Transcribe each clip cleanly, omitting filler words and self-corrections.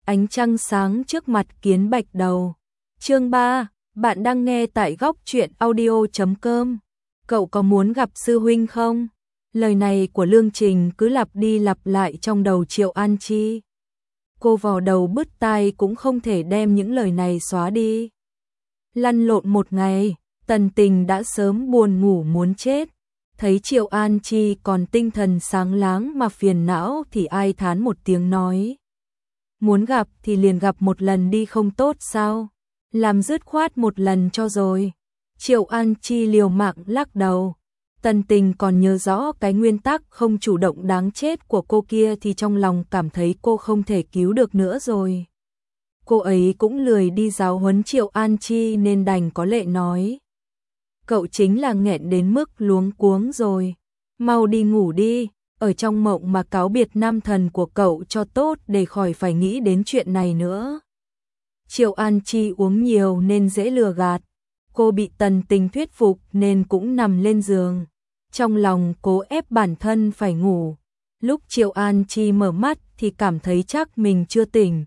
ánh trăng sáng trước mặt kiến bạch đầu. Chương 3, bạn đang nghe tại góc truyện audio.com. Cậu có muốn gặp sư huynh không? Lời này của Lương Trình cứ lặp đi lặp lại trong đầu Triệu An Chi. Cô vò đầu bứt tai cũng không thể đem những lời này xóa đi. Lăn lộn một ngày, Tần Tình đã sớm buồn ngủ muốn chết. Thấy Triệu An Chi còn tinh thần sáng láng mà phiền não thì ai thán một tiếng nói. Muốn gặp thì liền gặp một lần đi không tốt sao? Làm dứt khoát một lần cho rồi. Triệu An Chi liều mạng lắc đầu. Tần Tình còn nhớ rõ cái nguyên tắc không chủ động đáng chết của cô kia thì trong lòng cảm thấy cô không thể cứu được nữa rồi. Cô ấy cũng lười đi giáo huấn Triệu An Chi nên đành có lệ nói. Cậu chính là nghẹn đến mức luống cuống rồi. Mau đi ngủ đi, ở trong mộng mà cáo biệt nam thần của cậu cho tốt để khỏi phải nghĩ đến chuyện này nữa. Triệu An Chi uống nhiều nên dễ lừa gạt. Cô bị Tần Tình thuyết phục nên cũng nằm lên giường. Trong lòng cố ép bản thân phải ngủ. Lúc Triệu An Chi mở mắt thì cảm thấy chắc mình chưa tỉnh.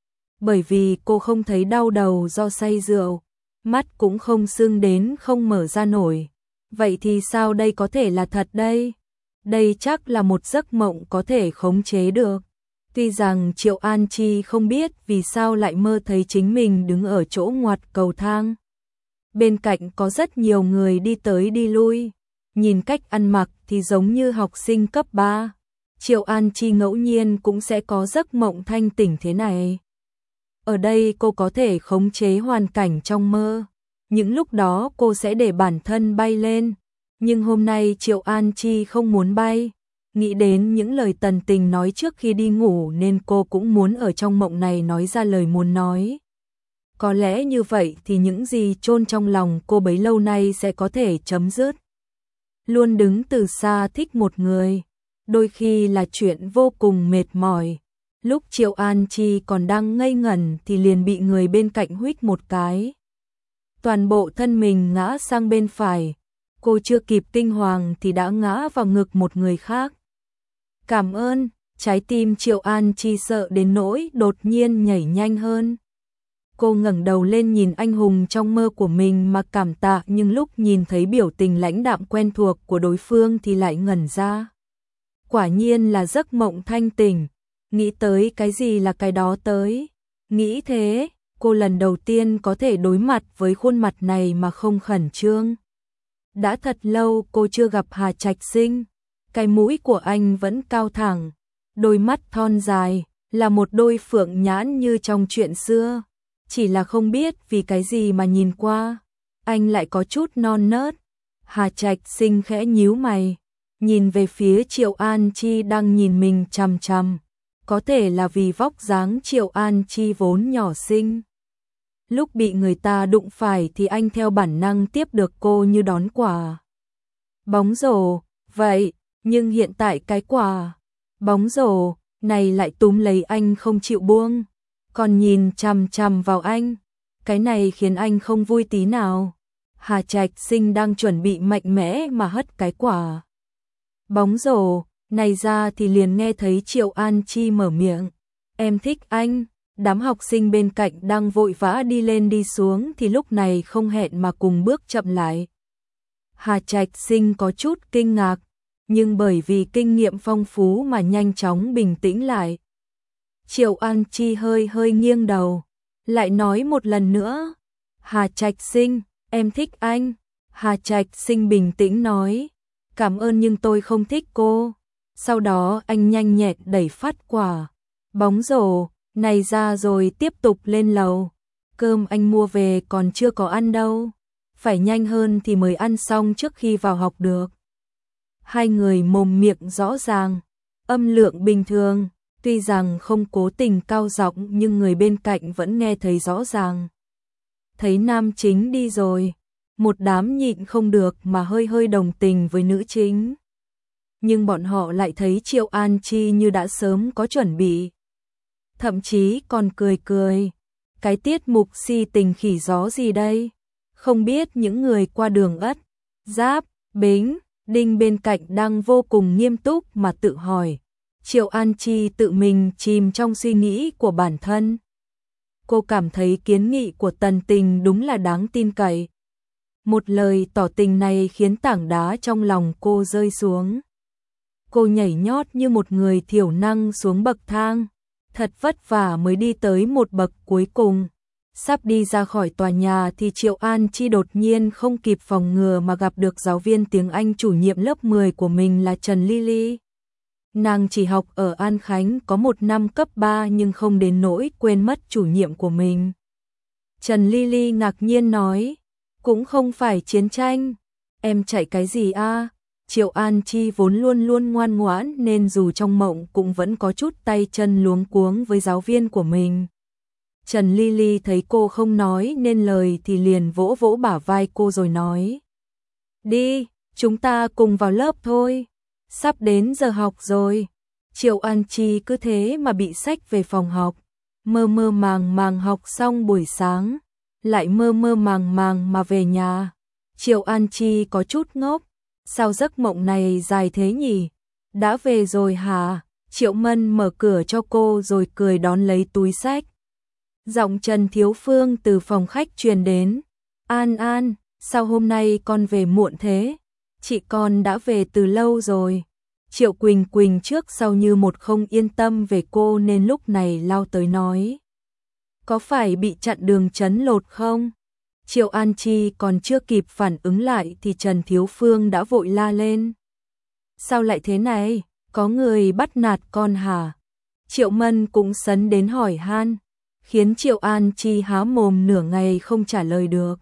Bởi vì cô không thấy đau đầu do say rượu. Mắt cũng không sưng đến không mở ra nổi. Vậy thì sao đây có thể là thật đây? Đây chắc là một giấc mộng có thể khống chế được. Tuy rằng Triệu An Chi không biết vì sao lại mơ thấy chính mình đứng ở chỗ ngoặt cầu thang. Bên cạnh có rất nhiều người đi tới đi lui. Nhìn cách ăn mặc thì giống như học sinh cấp 3. Triệu An Chi ngẫu nhiên cũng sẽ có giấc mộng thanh tỉnh thế này. Ở đây cô có thể khống chế hoàn cảnh trong mơ. Những lúc đó cô sẽ để bản thân bay lên. Nhưng hôm nay Triệu An Chi không muốn bay. Nghĩ đến những lời Tần Tình nói trước khi đi ngủ nên cô cũng muốn ở trong mộng này nói ra lời muốn nói. Có lẽ như vậy thì những gì chôn trong lòng cô bấy lâu nay sẽ có thể chấm dứt. Luôn đứng từ xa thích một người, đôi khi là chuyện vô cùng mệt mỏi. Lúc Triệu An Chi còn đang ngây ngẩn thì liền bị người bên cạnh huých một cái. Toàn bộ thân mình ngã sang bên phải, cô chưa kịp kinh hoàng thì đã ngã vào ngực một người khác. Cảm ơn, trái tim Triệu An Chi sợ đến nỗi đột nhiên nhảy nhanh hơn. Cô ngẩng đầu lên nhìn anh hùng trong mơ của mình mà cảm tạ, nhưng lúc nhìn thấy biểu tình lãnh đạm quen thuộc của đối phương thì lại ngẩn ra. Quả nhiên là giấc mộng thanh tỉnh, nghĩ tới cái gì là cái đó tới. Nghĩ thế, cô lần đầu tiên có thể đối mặt với khuôn mặt này mà không khẩn trương. Đã thật lâu cô chưa gặp Hà Trạch Sinh, cái mũi của anh vẫn cao thẳng, đôi mắt thon dài, là một đôi phượng nhãn như trong chuyện xưa. Chỉ là không biết vì cái gì mà nhìn qua, anh lại có chút non nớt. Hà Trạch Sinh khẽ nhíu mày, nhìn về phía Triệu An Chi đang nhìn mình chằm chằm. Có thể là vì vóc dáng Triệu An Chi vốn nhỏ xinh. Lúc bị người ta đụng phải thì anh theo bản năng tiếp được cô như đón quà bóng rổ, vậy, nhưng hiện tại cái quà bóng rổ này lại túm lấy anh không chịu buông. Còn nhìn chằm chằm vào anh, cái này khiến anh không vui tí nào. Hà Trạch Sinh đang chuẩn bị mạnh mẽ mà hất cái quả bóng rổ này ra thì liền nghe thấy Triệu An Chi mở miệng. Em thích anh. Đám học sinh bên cạnh đang vội vã đi lên đi xuống thì lúc này không hẹn mà cùng bước chậm lại. Hà Trạch Sinh có chút kinh ngạc, nhưng bởi vì kinh nghiệm phong phú mà nhanh chóng bình tĩnh lại. Triệu An Chi hơi nghiêng đầu, lại nói một lần nữa. Hà Trạch Sinh, em thích anh. Hà Trạch Sinh bình tĩnh nói. Cảm ơn nhưng tôi không thích cô. Sau đó anh nhanh nhẹn đẩy phát quả bóng rổ này ra rồi tiếp tục lên lầu. Cơm anh mua về còn chưa có ăn đâu. Phải nhanh hơn thì mới ăn xong trước khi vào học được. Hai người mồm miệng rõ ràng, âm lượng bình thường. Tuy rằng không cố tình cao giọng nhưng người bên cạnh vẫn nghe thấy rõ ràng. Thấy nam chính đi rồi, một đám nhịn không được mà hơi đồng tình với nữ chính. Nhưng bọn họ lại thấy Triệu An Chi như đã sớm có chuẩn bị. Thậm chí còn cười. Cái tiết mục si tình khỉ gió gì đây? Không biết những người qua đường Ất, Giáp, Bính, Đinh bên cạnh đang vô cùng nghiêm túc mà tự hỏi. Triệu An Chi tự mình chìm trong suy nghĩ của bản thân. Cô cảm thấy kiến nghị của Tần Tình đúng là đáng tin cậy. Một lời tỏ tình này khiến tảng đá trong lòng cô rơi xuống. Cô nhảy nhót như một người thiểu năng xuống bậc thang, thật vất vả mới đi tới một bậc cuối cùng. Sắp đi ra khỏi tòa nhà thì Triệu An Chi đột nhiên không kịp phòng ngừa mà gặp được giáo viên tiếng Anh chủ nhiệm lớp 10 của mình là Trần Lily. Nàng chỉ học ở An Khánh có một năm cấp 3 nhưng không đến nỗi quên mất chủ nhiệm của mình. Trần Lily ngạc nhiên nói, cũng không phải chiến tranh, em chạy cái gì a? Triệu An Chi vốn luôn luôn ngoan ngoãn nên dù trong mộng cũng vẫn có chút tay chân luống cuống với giáo viên của mình. Trần Lily thấy cô không nói nên lời thì liền vỗ vỗ bả vai cô rồi nói, đi, chúng ta cùng vào lớp thôi, sắp đến giờ học rồi. Triệu An Chi cứ thế mà bị xách về phòng học, mơ mơ màng màng học xong buổi sáng, lại mơ mơ màng màng mà về nhà. Triệu An Chi có chút ngốc, sao giấc mộng này dài thế nhỉ? Đã về rồi hả? Triệu Mân mở cửa cho cô rồi cười đón lấy túi xách. Giọng Trần Thiếu Phương từ phòng khách truyền đến, An An, sao hôm nay con về muộn thế? Chị con đã về từ lâu rồi. Triệu Quỳnh Quỳnh trước sau như một không yên tâm về cô nên lúc này lao tới nói, có phải bị chặn đường trấn lột không? Triệu An Chi còn chưa kịp phản ứng lại thì Trần Thiếu Phương đã vội la lên. Sao lại thế này? Có người bắt nạt con hả? Triệu Mân cũng sấn đến hỏi han, khiến Triệu An Chi há mồm nửa ngày không trả lời được.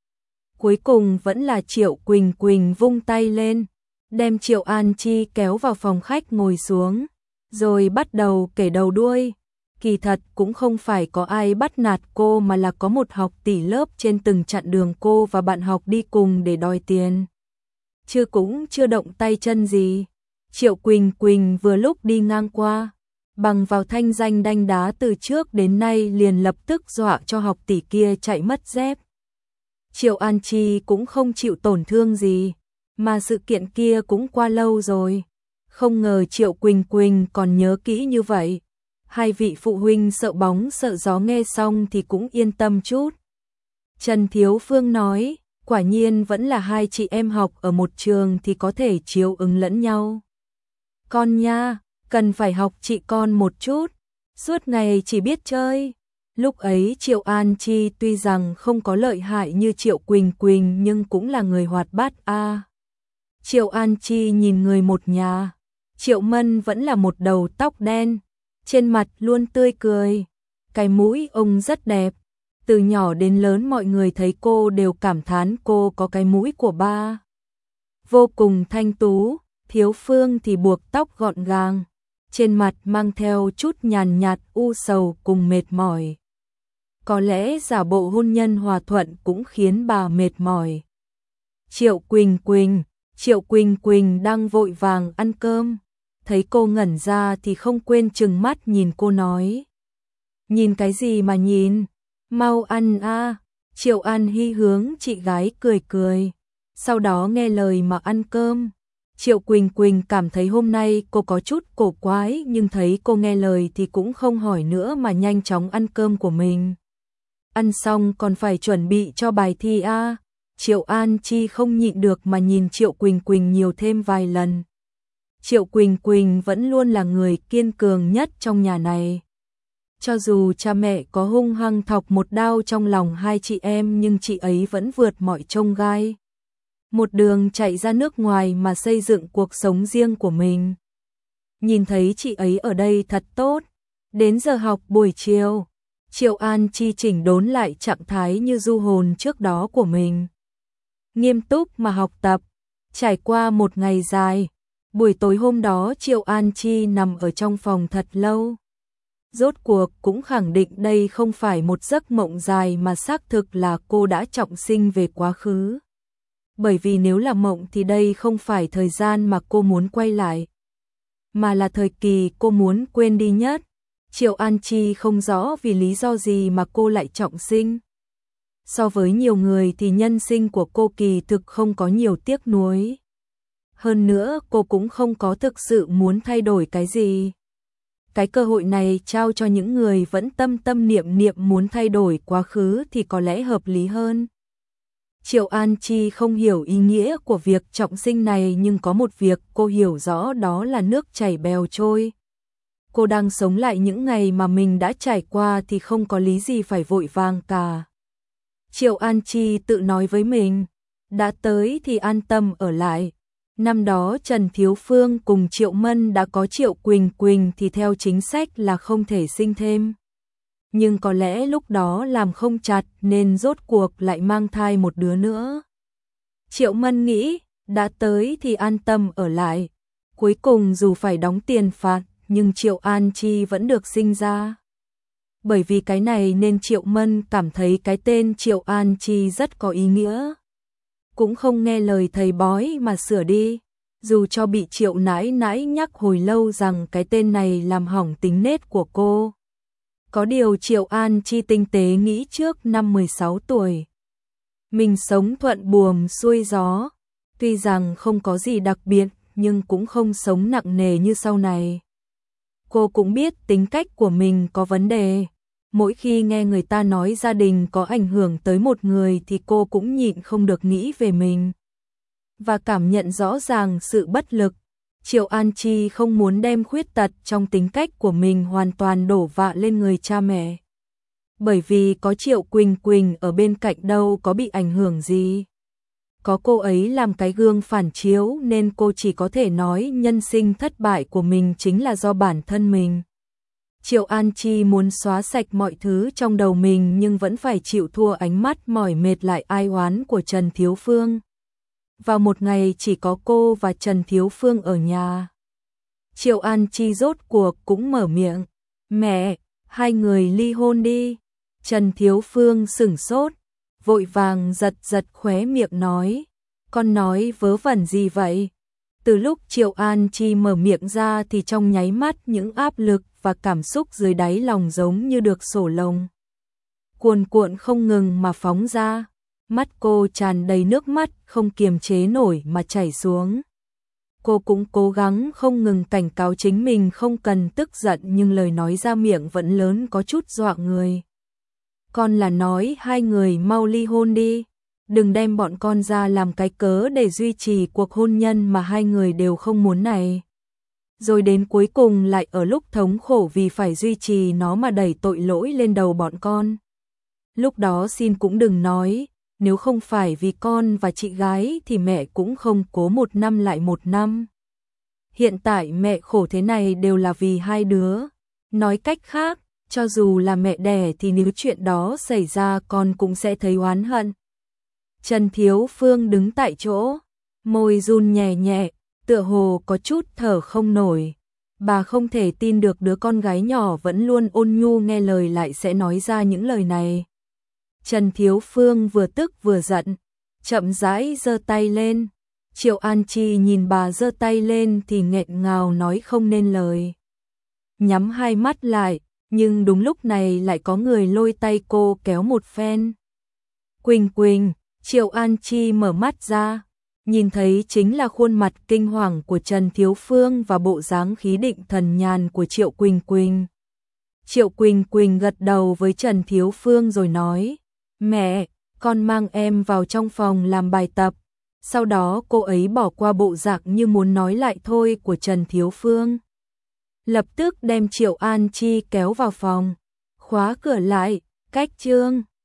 Cuối cùng vẫn là Triệu Quỳnh Quỳnh vung tay lên, đem Triệu An Chi kéo vào phòng khách ngồi xuống, rồi bắt đầu kể đầu đuôi. Kỳ thật cũng không phải có ai bắt nạt cô mà là có một học tỷ lớp trên từng chặn đường cô và bạn học đi cùng để đòi tiền. Chứ cũng chưa động tay chân gì. Triệu Quỳnh Quỳnh vừa lúc đi ngang qua, bằng vào thanh danh đanh đá từ trước đến nay liền lập tức dọa cho học tỷ kia chạy mất dép. Triệu An Chi cũng không chịu tổn thương gì, mà sự kiện kia cũng qua lâu rồi. Không ngờ Triệu Quỳnh Quỳnh còn nhớ kỹ như vậy. Hai vị phụ huynh sợ bóng sợ gió nghe xong thì cũng yên tâm chút. Trần Thiếu Phương nói, quả nhiên vẫn là hai chị em học ở một trường thì có thể chiếu ứng lẫn nhau. Con nha, cần phải học chị con một chút, suốt ngày chỉ biết chơi. Lúc ấy Triệu An Chi tuy rằng không có lợi hại như Triệu Quỳnh Quỳnh nhưng cũng là người hoạt bát a. Triệu An Chi nhìn người một nhà, Triệu Mân vẫn là một đầu tóc đen, trên mặt luôn tươi cười, cái mũi ông rất đẹp. Từ nhỏ đến lớn mọi người thấy cô đều cảm thán cô có cái mũi của ba. Vô cùng thanh tú, Thiếu Phương thì buộc tóc gọn gàng, trên mặt mang theo chút nhàn nhạt u sầu cùng mệt mỏi. Có lẽ giả bộ hôn nhân hòa thuận cũng khiến bà mệt mỏi. Triệu Quỳnh Quỳnh đang vội vàng ăn cơm, thấy cô ngẩn ra thì không quên trừng mắt nhìn cô nói. Nhìn cái gì mà nhìn, mau ăn a. Triệu An Hy hướng chị gái cười cười, sau đó nghe lời mà ăn cơm. Triệu Quỳnh Quỳnh cảm thấy hôm nay cô có chút cổ quái nhưng thấy cô nghe lời thì cũng không hỏi nữa mà nhanh chóng ăn cơm của mình. Ăn xong còn phải chuẩn bị cho bài thi a. Triệu An Chi không nhịn được mà nhìn Triệu Quỳnh Quỳnh nhiều thêm vài lần. Triệu Quỳnh Quỳnh vẫn luôn là người kiên cường nhất trong nhà này. Cho dù cha mẹ có hung hăng thọc một đao trong lòng hai chị em nhưng chị ấy vẫn vượt mọi chông gai. Một đường chạy ra nước ngoài mà xây dựng cuộc sống riêng của mình. Nhìn thấy chị ấy ở đây thật tốt. Đến giờ học buổi chiều, Triệu An Chi chỉnh đốn lại trạng thái như du hồn trước đó của mình. Nghiêm túc mà học tập, trải qua một ngày dài. Buổi tối hôm đó Triệu An Chi nằm ở trong phòng thật lâu. Rốt cuộc cũng khẳng định đây không phải một giấc mộng dài mà xác thực là cô đã trọng sinh về quá khứ. Bởi vì nếu là mộng thì đây không phải thời gian mà cô muốn quay lại, mà là thời kỳ cô muốn quên đi nhất. Triệu An Chi không rõ vì lý do gì mà cô lại trọng sinh. So với nhiều người thì nhân sinh của cô kỳ thực không có nhiều tiếc nuối. Hơn nữa cô cũng không có thực sự muốn thay đổi cái gì. cái cơ hội này trao cho những người vẫn tâm tâm niệm niệm muốn thay đổi quá khứ thì có lẽ hợp lý hơn. Triệu An Chi không hiểu ý nghĩa của việc trọng sinh này, nhưng có một việc cô hiểu rõ, đó là nước chảy bèo trôi. Cô đang sống lại những ngày mà mình đã trải qua thì không có lý gì phải vội vàng cả. Triệu An Chi tự nói với mình, đã tới thì an tâm ở lại. Năm đó Trần Thiếu Phương cùng Triệu Mân đã có Triệu Quỳnh Quỳnh thì theo chính sách là không thể sinh thêm. Nhưng có lẽ lúc đó làm không chặt nên rốt cuộc lại mang thai một đứa nữa. Triệu Mân nghĩ, đã tới thì an tâm ở lại. Cuối cùng dù phải đóng tiền phạt, nhưng Triệu An Chi vẫn được sinh ra. Bởi vì cái này nên Triệu Mân cảm thấy cái tên Triệu An Chi rất có ý nghĩa. Cũng không nghe lời thầy bói mà sửa đi. Dù cho bị Triệu nãi nãi nhắc hồi lâu rằng cái tên này làm hỏng tính nết của cô. Có điều Triệu An Chi tinh tế nghĩ trước năm 16 tuổi. Mình sống thuận buồm xuôi gió. Tuy rằng không có gì đặc biệt, nhưng cũng không sống nặng nề như sau này. Cô cũng biết tính cách của mình có vấn đề. Mỗi khi nghe người ta nói gia đình có ảnh hưởng tới một người thì cô cũng nhịn không được nghĩ về mình. Và cảm nhận rõ ràng sự bất lực. Triệu An Chi không muốn đem khuyết tật trong tính cách của mình hoàn toàn đổ vạ lên người cha mẹ. Bởi vì có Triệu Quỳnh Quỳnh ở bên cạnh đâu có bị ảnh hưởng gì. Có cô ấy làm cái gương phản chiếu nên cô chỉ có thể nói nhân sinh thất bại của mình chính là do bản thân mình. Triệu An Chi muốn xóa sạch mọi thứ trong đầu mình nhưng vẫn phải chịu thua ánh mắt mỏi mệt lại ai oán của Trần Thiếu Phương. Vào một ngày chỉ có cô và Trần Thiếu Phương ở nhà. Triệu An Chi rốt cuộc cũng mở miệng. Mẹ, hai người ly hôn đi. Trần Thiếu Phương sửng sốt, vội vàng giật giật khóe miệng nói. Con nói vớ vẩn gì vậy? Từ lúc Triệu An Chi mở miệng ra thì trong nháy mắt những áp lực và cảm xúc dưới đáy lòng giống như được sổ lồng. Cuồn cuộn không ngừng mà phóng ra. Mắt cô tràn đầy nước mắt không kiềm chế nổi mà chảy xuống. Cô cũng cố gắng không ngừng cảnh cáo chính mình không cần tức giận nhưng lời nói ra miệng vẫn lớn có chút dọa người. Con là nói hai người mau ly hôn đi. Đừng đem bọn con ra làm cái cớ để duy trì cuộc hôn nhân mà hai người đều không muốn này. Rồi đến cuối cùng lại ở lúc thống khổ vì phải duy trì nó mà đẩy tội lỗi lên đầu bọn con. Lúc đó xin cũng đừng nói, nếu không phải vì con và chị gái thì mẹ cũng không cố một năm lại một năm. Hiện tại mẹ khổ thế này đều là vì hai đứa. Nói cách khác, cho dù là mẹ đẻ thì nếu chuyện đó xảy ra con cũng sẽ thấy oán hận. Trần Thiếu Phương đứng tại chỗ, môi run nhẹ nhẹ, tựa hồ có chút thở không nổi. Bà không thể tin được đứa con gái nhỏ vẫn luôn ôn nhu nghe lời lại sẽ nói ra những lời này. Trần Thiếu Phương vừa tức vừa giận, chậm rãi giơ tay lên. Triệu An Chi nhìn bà giơ tay lên thì nghẹn ngào nói không nên lời. Nhắm hai mắt lại, nhưng đúng lúc này lại có người lôi tay cô kéo một phen. Quỳnh Quỳnh, Triệu An Chi mở mắt ra, nhìn thấy chính là khuôn mặt kinh hoàng của Trần Thiếu Phương và bộ dáng khí định thần nhàn của Triệu Quỳnh Quỳnh. Triệu Quỳnh Quỳnh gật đầu với Trần Thiếu Phương rồi nói, mẹ, con mang em vào trong phòng làm bài tập. Sau đó cô ấy bỏ qua bộ dạng như muốn nói lại thôi của Trần Thiếu Phương. Lập tức đem Triệu An Chi kéo vào phòng, khóa cửa lại, cách chương.